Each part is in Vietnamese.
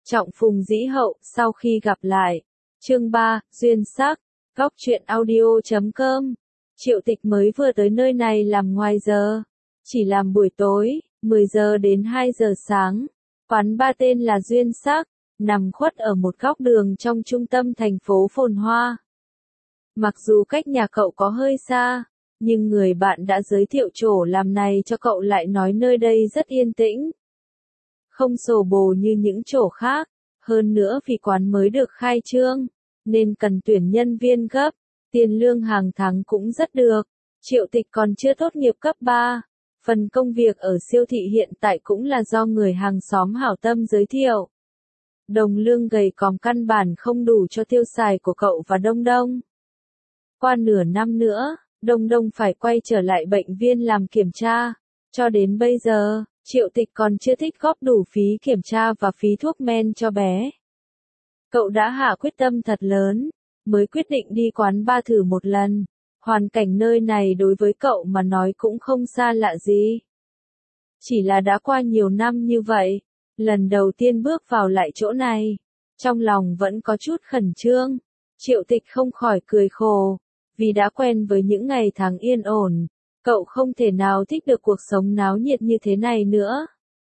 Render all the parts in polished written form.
Trọng phùng dĩ hậu, sau khi gặp lại. Chương 3, duyên sắc, góc truyện audio.com. Triệu Tịch mới vừa tới nơi này làm ngoài giờ. Chỉ làm buổi tối, 10 giờ đến 2 giờ sáng. Quán bar tên là Duyên Sắc, nằm khuất ở một góc đường trong trung tâm thành phố phồn hoa. Mặc dù cách nhà cậu có hơi xa, nhưng người bạn đã giới thiệu chỗ làm này cho cậu lại nói nơi đây rất yên tĩnh. Không xô bồ như những chỗ khác, hơn nữa vì quán mới được khai trương, nên cần tuyển nhân viên gấp, tiền lương hàng tháng cũng rất được. Triệu Tịch còn chưa tốt nghiệp cấp 3, phần công việc ở siêu thị hiện tại cũng là do người hàng xóm hảo tâm giới thiệu. Đồng lương gầy còm căn bản không đủ cho tiêu xài của cậu và Đông Đông. Qua nửa năm nữa, Đông Đông phải quay trở lại bệnh viện làm kiểm tra. Cho đến bây giờ, Triệu Tịch còn chưa thích góp đủ phí kiểm tra và phí thuốc men cho bé. Cậu đã hạ quyết tâm thật lớn, mới quyết định đi quán bar thử một lần. Hoàn cảnh nơi này đối với cậu mà nói cũng không xa lạ gì. Chỉ là đã qua nhiều năm như vậy, lần đầu tiên bước vào lại chỗ này, trong lòng vẫn có chút khẩn trương. Triệu Tịch không khỏi cười khổ, vì đã quen với những ngày tháng yên ổn, cậu không thể nào thích được cuộc sống náo nhiệt như thế này nữa.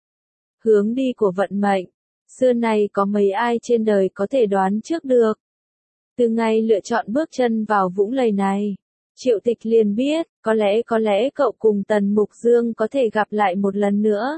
Hướng đi của vận mệnh, xưa nay có mấy ai trên đời có thể đoán trước được. Từ ngày lựa chọn bước chân vào vũng lầy này, Triệu Tịch liền biết, có lẽ cậu cùng Tần Mục Dương có thể gặp lại một lần nữa.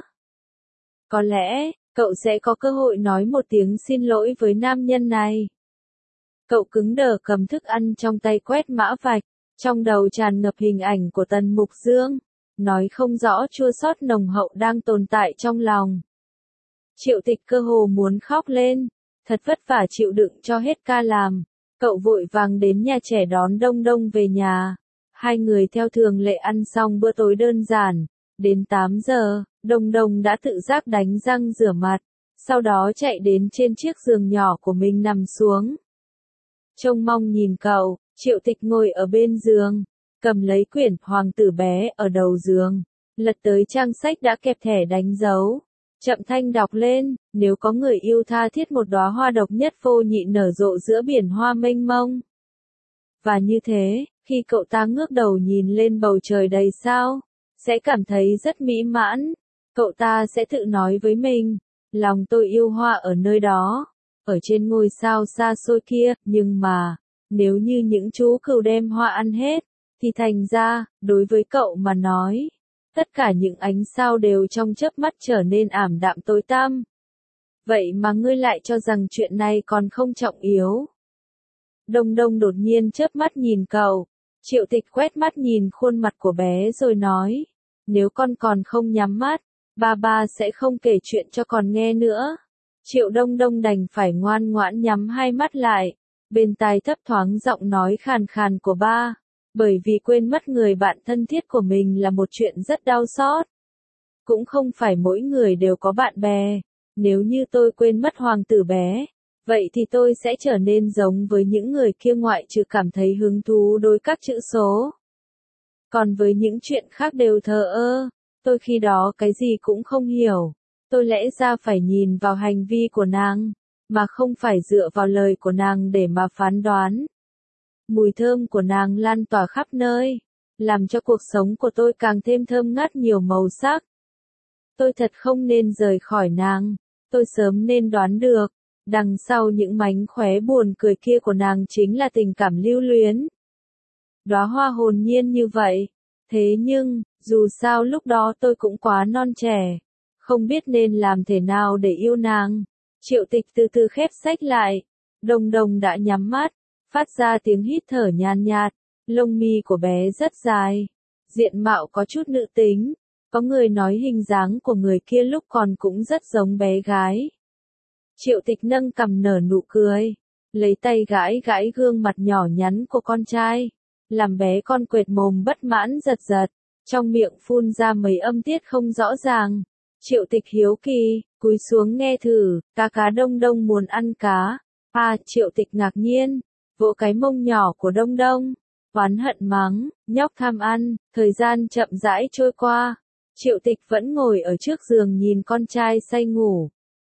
Có lẽ, cậu sẽ có cơ hội nói một tiếng xin lỗi với nam nhân này. Cậu cứng đờ cầm thức ăn trong tay quét mã vạch, trong đầu tràn ngập hình ảnh của Tần Mục Dương, nói không rõ chua xót nồng hậu đang tồn tại trong lòng. Triệu Tịch cơ hồ muốn khóc lên, thật vất vả chịu đựng cho hết ca làm. Cậu vội vàng đến nhà trẻ đón Đông Đông về nhà. Hai người theo thường lệ ăn xong bữa tối đơn giản. Đến 8 giờ, Đông Đông đã tự giác đánh răng rửa mặt. Sau đó chạy đến trên chiếc giường nhỏ của mình nằm xuống. Trông mong nhìn cậu, Triệu Tịch ngồi ở bên giường, cầm lấy quyển Hoàng tử bé ở đầu giường. Lật tới trang sách đã kẹp thẻ đánh dấu. Chậm thanh đọc lên, nếu có người yêu tha thiết một đóa hoa độc nhất vô nhị nở rộ giữa biển hoa mênh mông. Và như thế, khi cậu ta ngước đầu nhìn lên bầu trời đầy sao, sẽ cảm thấy rất mỹ mãn. Cậu ta sẽ tự nói với mình, lòng tôi yêu hoa ở nơi đó, ở trên ngôi sao xa xôi kia, nhưng mà, nếu như những chú cừu đem hoa ăn hết, thì thành ra, đối với cậu mà nói, tất cả những ánh sao đều trong chớp mắt trở nên ảm đạm tối tăm. Vậy mà ngươi lại cho rằng chuyện này còn không trọng yếu. Đông Đông đột nhiên chớp mắt nhìn cậu. Triệu Tịch quét mắt nhìn khuôn mặt của bé rồi nói, nếu con còn không nhắm mắt, ba sẽ không kể chuyện cho con nghe nữa. Triệu Đông Đông đành phải ngoan ngoãn nhắm hai mắt lại, bên tai thấp thoáng giọng nói khàn khàn của ba. Bởi vì quên mất người bạn thân thiết của mình là một chuyện rất đau xót. Cũng không phải mỗi người đều có bạn bè. Nếu như tôi quên mất hoàng tử bé, vậy thì tôi sẽ trở nên giống với những người kia ngoại trừ cảm thấy hứng thú đối các chữ số. Còn với những chuyện khác đều thờ ơ, tôi khi đó cái gì cũng không hiểu. Tôi lẽ ra phải nhìn vào hành vi của nàng, mà không phải dựa vào lời của nàng để mà phán đoán. Mùi thơm của nàng lan tỏa khắp nơi, làm cho cuộc sống của tôi càng thêm thơm ngát nhiều màu sắc. Tôi thật không nên rời khỏi nàng, tôi sớm nên đoán được, đằng sau những mánh khóe buồn cười kia của nàng chính là tình cảm lưu luyến. Đóa hoa hồn nhiên như vậy, thế nhưng, dù sao lúc đó tôi cũng quá non trẻ, không biết nên làm thế nào để yêu nàng. Triệu Tịch từ từ khép sách lại, Đông Đông đã nhắm mắt, phát ra tiếng hít thở nhàn nhạt, lông mi của bé rất dài, diện mạo có chút nữ tính, có người nói hình dáng của người kia lúc còn cũng rất giống bé gái. Triệu Tịch nâng cằm nở nụ cười, lấy tay gãi gãi gương mặt nhỏ nhắn của con trai, làm bé con quệt mồm bất mãn giật giật, trong miệng phun ra mấy âm tiết không rõ ràng. Triệu Tịch hiếu kỳ, cúi xuống nghe thử, cá Đông Đông muốn ăn cá. Triệu Tịch ngạc nhiên, vỗ cái mông nhỏ của Đông Đông, oán hận mắng, nhóc tham ăn. Thời gian chậm rãi trôi qua, Triệu Tịch vẫn ngồi ở trước giường nhìn con trai say ngủ.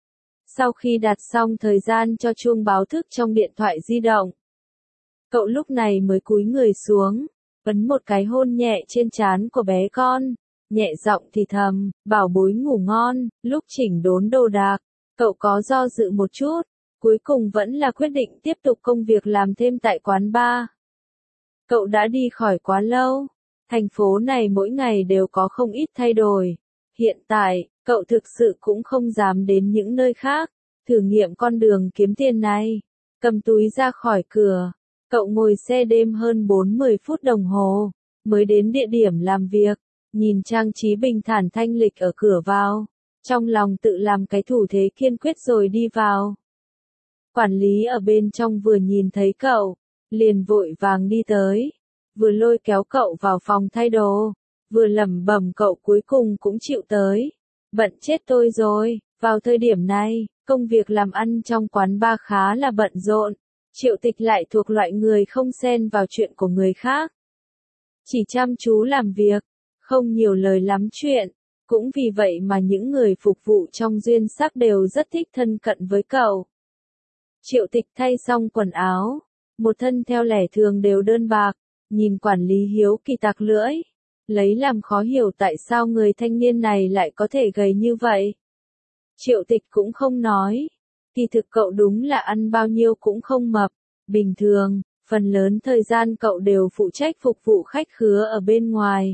Sau khi đặt xong thời gian cho chuông báo thức trong điện thoại di động, cậu lúc này mới cúi người xuống, ấn một cái hôn nhẹ trên trán của bé con, nhẹ giọng thì thầm, bảo bối ngủ ngon. Lúc chỉnh đốn đồ đạc, cậu có do dự một chút, cuối cùng vẫn là quyết định tiếp tục công việc làm thêm tại quán bar. Cậu đã đi khỏi quá lâu, thành phố này mỗi ngày đều có không ít thay đổi. Hiện tại, cậu thực sự cũng không dám đến những nơi khác, thử nghiệm con đường kiếm tiền này. Cầm túi ra khỏi cửa, cậu ngồi xe đêm hơn 40 phút đồng hồ, mới đến địa điểm làm việc, nhìn trang trí bình thản thanh lịch ở cửa vào, trong lòng tự làm cái thủ thế kiên quyết rồi đi vào. Quản lý ở bên trong vừa nhìn thấy cậu, liền vội vàng đi tới, vừa lôi kéo cậu vào phòng thay đồ, vừa lẩm bẩm cậu cuối cùng cũng chịu tới. Bận chết tôi rồi, vào thời điểm này, công việc làm ăn trong quán bar khá là bận rộn, Triệu Tịch lại thuộc loại người không xen vào chuyện của người khác. Chỉ chăm chú làm việc, không nhiều lời lắm chuyện, cũng vì vậy mà những người phục vụ trong duyên sắc đều rất thích thân cận với cậu. Triệu Tịch thay xong quần áo, một thân theo lẽ thường đều đơn bạc, nhìn quản lý hiếu kỳ tặc lưỡi, lấy làm khó hiểu tại sao người thanh niên này lại có thể gầy như vậy. Triệu Tịch cũng không nói, kỳ thực cậu đúng là ăn bao nhiêu cũng không mập, bình thường, phần lớn thời gian cậu đều phụ trách phục vụ khách khứa ở bên ngoài.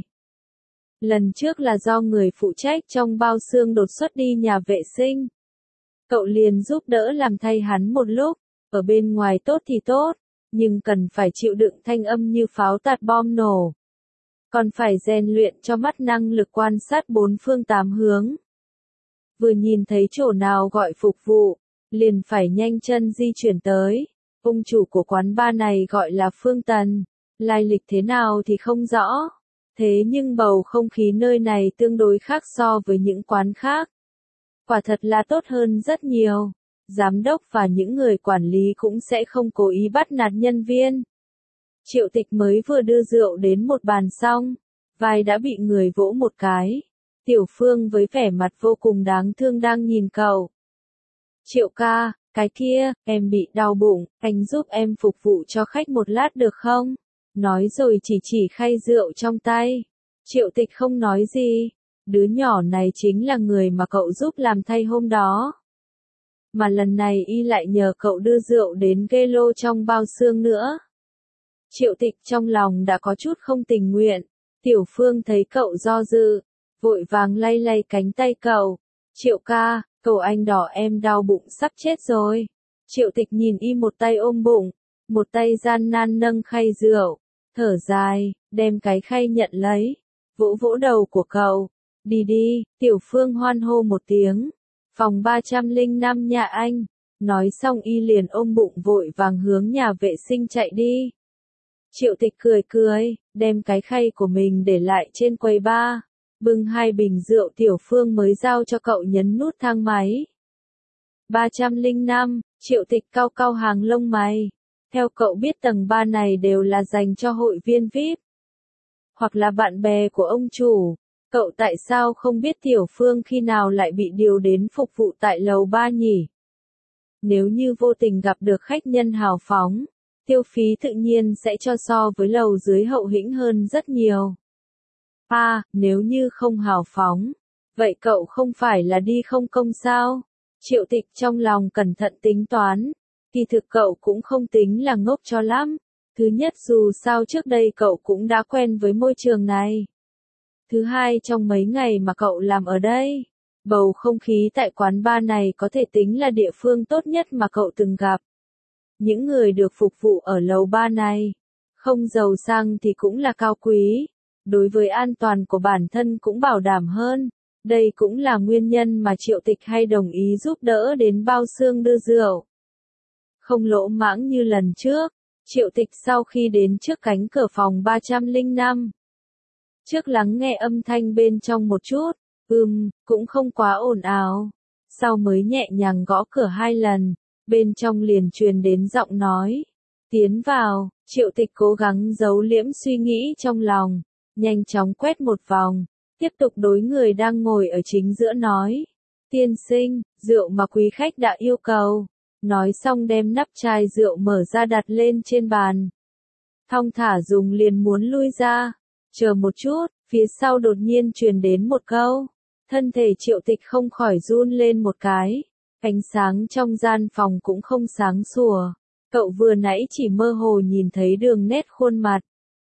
Lần trước là do người phụ trách trong bao xương đột xuất đi nhà vệ sinh. Cậu liền giúp đỡ làm thay hắn một lúc, ở bên ngoài tốt thì tốt, nhưng cần phải chịu đựng thanh âm như pháo tạt bom nổ. Còn phải rèn luyện cho mắt năng lực quan sát bốn phương tám hướng. Vừa nhìn thấy chỗ nào gọi phục vụ, liền phải nhanh chân di chuyển tới. Ông chủ của quán bar này gọi là Phương Tần, lai lịch thế nào thì không rõ. Thế nhưng bầu không khí nơi này tương đối khác so với những quán khác. Quả thật là tốt hơn rất nhiều. Giám đốc và những người quản lý cũng sẽ không cố ý bắt nạt nhân viên. Triệu Tịch mới vừa đưa rượu đến một bàn xong, vai đã bị người vỗ một cái. Tiểu Phương với vẻ mặt vô cùng đáng thương đang nhìn cậu. Triệu ca, cái kia, em bị đau bụng, anh giúp em phục vụ cho khách một lát được không? Nói rồi chỉ khay rượu trong tay. Triệu Tịch không nói gì. Đứa nhỏ này chính là người mà cậu giúp làm thay hôm đó. Mà lần này y lại nhờ cậu đưa rượu đến ghê lô trong bao xương nữa. Triệu Tịch trong lòng đã có chút không tình nguyện. Tiểu Phương thấy cậu do dự, vội vàng lay lay cánh tay cậu. Triệu ca, cậu anh đỏ em đau bụng sắp chết rồi. Triệu Tịch nhìn y một tay ôm bụng, một tay gian nan nâng khay rượu, thở dài, đem cái khay nhận lấy, vỗ vỗ đầu của cậu. Đi đi, Tiểu Phương hoan hô một tiếng. Phòng 305 nhà anh. Nói xong y liền ôm bụng vội vàng hướng nhà vệ sinh chạy đi. Triệu Tịch cười cười, đem cái khay của mình để lại trên quầy bar. Bưng 2 bình rượu Tiểu Phương mới giao cho cậu nhấn nút thang máy. 305, Triệu Tịch cau cau hàng lông mày. Theo cậu biết tầng 3 này đều là dành cho hội viên VIP. Hoặc là bạn bè của ông chủ. Cậu tại sao không biết Tiểu Phương khi nào lại bị điều đến phục vụ tại lầu 3 nhỉ? Nếu như vô tình gặp được khách nhân hào phóng, tiêu phí tự nhiên sẽ cho so với lầu dưới hậu hĩnh hơn rất nhiều. Nếu như không hào phóng, vậy cậu không phải là đi không công sao? Triệu Tịch trong lòng cẩn thận tính toán, kỳ thực cậu cũng không tính là ngốc cho lắm. Thứ nhất dù sao trước đây cậu cũng đã quen với môi trường này. Thứ hai trong mấy ngày mà cậu làm ở đây, bầu không khí tại quán bar này có thể tính là địa phương tốt nhất mà cậu từng gặp. Những người được phục vụ ở lầu 3 này, không giàu sang thì cũng là cao quý, đối với an toàn của bản thân cũng bảo đảm hơn. Đây cũng là nguyên nhân mà Triệu Tịch hay đồng ý giúp đỡ đến bao xương đưa rượu. Không lỗ mãng như lần trước, Triệu Tịch sau khi đến trước cánh cửa phòng 305. Trước lắng nghe âm thanh bên trong một chút, cũng không quá ồn ào. Sau mới nhẹ nhàng gõ cửa 2 lần, bên trong liền truyền đến giọng nói. Tiến vào, Triệu Tịch cố gắng giấu liễm suy nghĩ trong lòng, nhanh chóng quét một vòng, tiếp tục đối người đang ngồi ở chính giữa nói. Tiên sinh, rượu mà quý khách đã yêu cầu. Nói xong đem nắp chai rượu mở ra đặt lên trên bàn. Thong thả dùng liền muốn lui ra. Chờ một chút, phía sau đột nhiên truyền đến một câu. Thân thể Triệu Tịch không khỏi run lên một cái. Ánh sáng trong gian phòng cũng không sáng sủa. Cậu vừa nãy chỉ mơ hồ nhìn thấy đường nét khuôn mặt.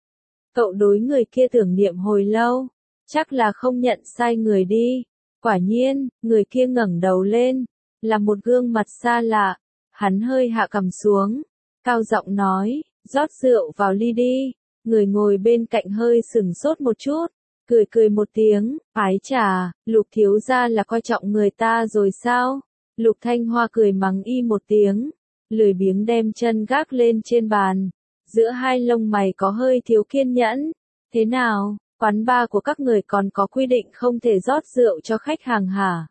Cậu đối người kia tưởng niệm hồi lâu. Chắc là không nhận sai người đi. Quả nhiên, người kia ngẩng đầu lên. Là một gương mặt xa lạ. Hắn hơi hạ cằm xuống. Cao giọng nói, rót rượu vào ly đi. Người ngồi bên cạnh hơi sửng sốt một chút. Cười cười một tiếng, ái chà, Lục thiếu gia là coi trọng người ta rồi sao? Lục Thanh Hoa cười mắng y một tiếng. Lười biếng đem chân gác lên trên bàn. Giữa hai lông mày có hơi thiếu kiên nhẫn. Thế nào, quán bar của các người còn có quy định không thể rót rượu cho khách hàng hả?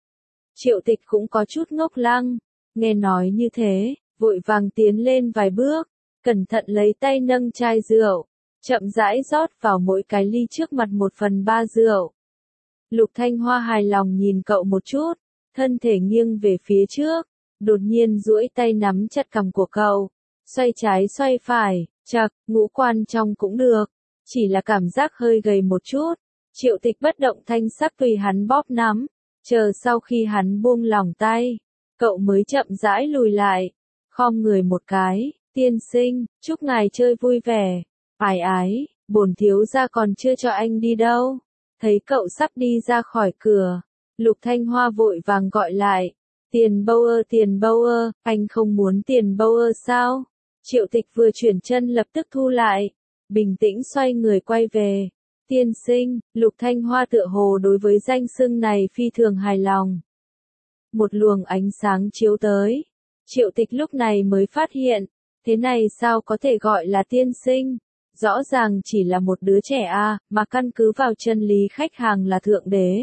Triệu Tịch cũng có chút ngốc lăng. Nghe nói như thế, vội vàng tiến lên vài bước. Cẩn thận lấy tay nâng chai rượu. Chậm rãi rót vào mỗi cái ly trước mặt 1/3 rượu. Lục Thanh Hoa hài lòng nhìn cậu một chút. Thân thể nghiêng về phía trước. Đột nhiên duỗi tay nắm chặt cằm của cậu. Xoay trái xoay phải, chậc, ngũ quan trong cũng được. Chỉ là cảm giác hơi gầy một chút. Triệu Tịch bất động thanh sắc tùy hắn bóp nắm. Chờ sau khi hắn buông lỏng tay. Cậu mới chậm rãi lùi lại. Khom người một cái. Tiên sinh, chúc ngài chơi vui vẻ. Ái ái, bổn thiếu gia còn chưa cho anh đi đâu. Thấy cậu sắp đi ra khỏi cửa. Lục Thanh Hoa vội vàng gọi lại. Tiền bâu ơ, anh không muốn tiền bâu ơ sao? Triệu Tịch vừa chuyển chân lập tức thu lại. Bình tĩnh xoay người quay về. Tiên sinh, Lục Thanh Hoa tựa hồ đối với danh xưng này phi thường hài lòng. Một luồng ánh sáng chiếu tới. Triệu Tịch lúc này mới phát hiện. Thế này sao có thể gọi là tiên sinh? Rõ ràng chỉ là một đứa trẻ mà căn cứ vào chân lý khách hàng là thượng đế.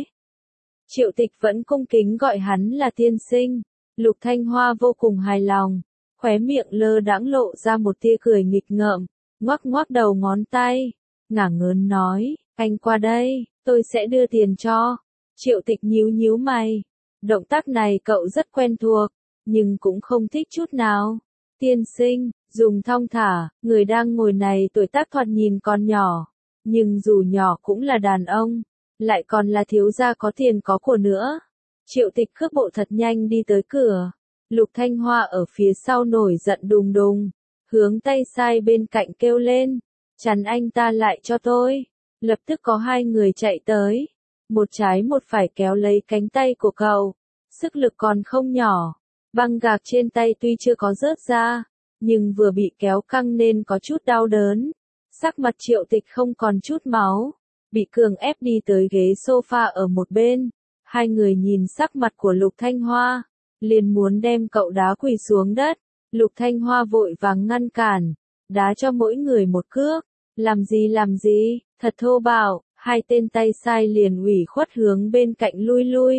Triệu Tịch vẫn cung kính gọi hắn là tiên sinh. Lục Thanh Hoa vô cùng hài lòng. Khóe miệng lơ đãng lộ ra một tia cười nghịch ngợm. Ngoắc ngoắc đầu ngón tay. Ngả ngớn nói, anh qua đây, tôi sẽ đưa tiền cho. Triệu Tịch nhíu nhíu mày. Động tác này cậu rất quen thuộc, nhưng cũng không thích chút nào. Tiên sinh, dùng thong thả, người đang ngồi này tuổi tác thoạt nhìn còn nhỏ. Nhưng dù nhỏ cũng là đàn ông, lại còn là thiếu gia có tiền có của nữa. Triệu Tịch cước bộ thật nhanh đi tới cửa. Lục Thanh Hoa ở phía sau nổi giận đùng đùng. Hướng tay sai bên cạnh kêu lên. Chắn anh ta lại cho tôi. Lập tức có hai người chạy tới. Một trái một phải kéo lấy cánh tay của cậu. Sức lực còn không nhỏ. Băng gạc trên tay tuy chưa có rớt ra. Nhưng vừa bị kéo căng nên có chút đau đớn. Sắc mặt Triệu Tịch không còn chút máu. Bị cường ép đi tới ghế sofa ở một bên. Hai người nhìn sắc mặt của Lục Thanh Hoa. Liền muốn đem cậu đá quỳ xuống đất. Lục Thanh Hoa vội vàng ngăn cản. Đá cho mỗi người một cước. Làm gì, thật thô bạo. Hai tên tay sai liền ủy khuất hướng bên cạnh lui lui.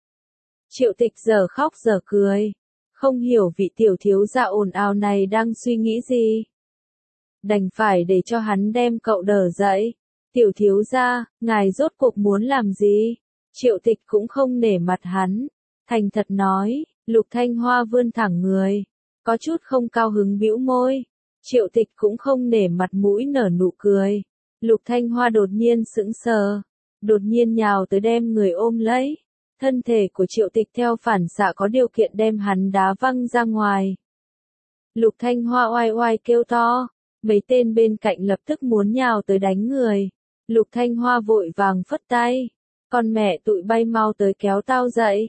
Triệu Tịch giờ khóc giờ cười. Không hiểu vị tiểu thiếu gia ồn ào này đang suy nghĩ gì. Đành phải để cho hắn đem cậu đỡ dậy. Tiểu thiếu gia, ngài rốt cuộc muốn làm gì? Triệu Tịch cũng không nể mặt hắn. Thành thật nói, Lục Thanh Hoa vươn thẳng người. Có chút không cao hứng bĩu môi. Triệu Tịch cũng không nể mặt mũi nở nụ cười. Lục Thanh Hoa đột nhiên sững sờ. Đột nhiên nhào tới đem người ôm lấy. Thân thể của Triệu Tịch theo phản xạ có điều kiện đem hắn đá văng ra ngoài. Lục Thanh Hoa oai oai kêu to. Mấy tên bên cạnh lập tức muốn nhào tới đánh người. Lục Thanh Hoa vội vàng phất tay. Con mẹ tụi bay mau tới kéo tao dậy.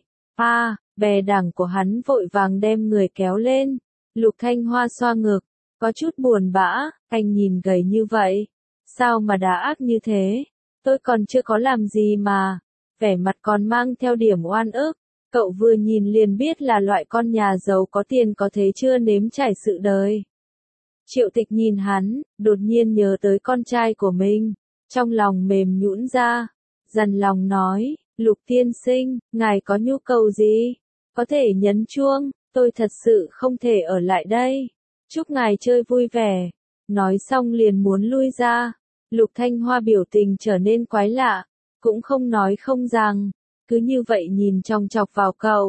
Bè đảng của hắn vội vàng đem người kéo lên. Lục Thanh Hoa xoa ngực. Có chút buồn bã, anh nhìn gầy như vậy. Sao mà đá ác như thế? Tôi còn chưa có làm gì mà. Vẻ mặt còn mang theo điểm oan ức. Cậu vừa nhìn liền biết là loại con nhà giàu có tiền có thế chưa nếm trải sự đời. Triệu Tịch nhìn hắn, đột nhiên nhớ tới con trai của mình. Trong lòng mềm nhũn ra. Dằn lòng nói, Lục tiên sinh, ngài có nhu cầu gì? Có thể nhấn chuông, tôi thật sự không thể ở lại đây. Chúc ngài chơi vui vẻ. Nói xong liền muốn lui ra. Lục Thanh Hoa biểu tình trở nên quái lạ. Cũng không nói không rằng. Cứ như vậy nhìn chòng chọc vào cậu.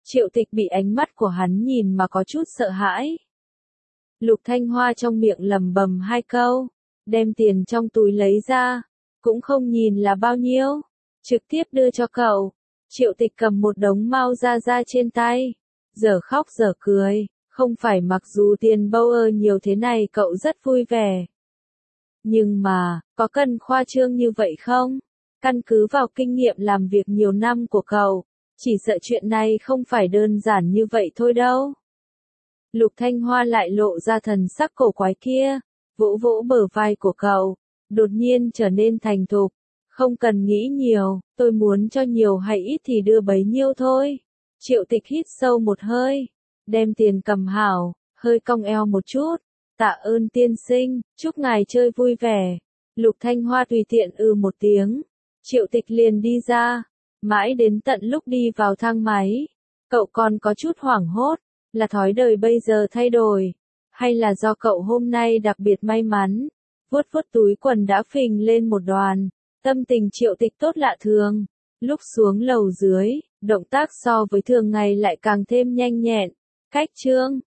Triệu Tịch bị ánh mắt của hắn nhìn mà có chút sợ hãi. Lục Thanh Hoa trong miệng lẩm bẩm hai câu, đem tiền trong túi lấy ra, cũng không nhìn là bao nhiêu, trực tiếp đưa cho cậu. Triệu Tịch cầm một đống mau ra trên tay, giờ khóc giờ cười, không phải mặc dù tiền Bauer nhiều thế này cậu rất vui vẻ. Nhưng mà, có cần khoa trương như vậy không? Căn cứ vào kinh nghiệm làm việc nhiều năm của cậu, chỉ sợ chuyện này không phải đơn giản như vậy thôi đâu. Lục Thanh Hoa lại lộ ra thần sắc cổ quái kia, vỗ vỗ bờ vai của cậu, đột nhiên trở nên thành thục. Không cần nghĩ nhiều, tôi muốn cho nhiều hay ít thì đưa bấy nhiêu thôi. Triệu Tịch hít sâu một hơi, đem tiền cầm hảo, hơi cong eo một chút. Tạ ơn tiên sinh, chúc ngài chơi vui vẻ. Lục Thanh Hoa tùy tiện một tiếng. Triệu Tịch liền đi ra. Mãi đến tận lúc đi vào thang máy, cậu còn có chút hoảng hốt, là thói đời bây giờ thay đổi, hay là do cậu hôm nay đặc biệt may mắn. Vuốt vuốt túi quần đã phình lên một đoàn, tâm tình Triệu Tịch tốt lạ thường. Lúc xuống lầu dưới, động tác so với thường ngày lại càng thêm nhanh nhẹn. Cách chương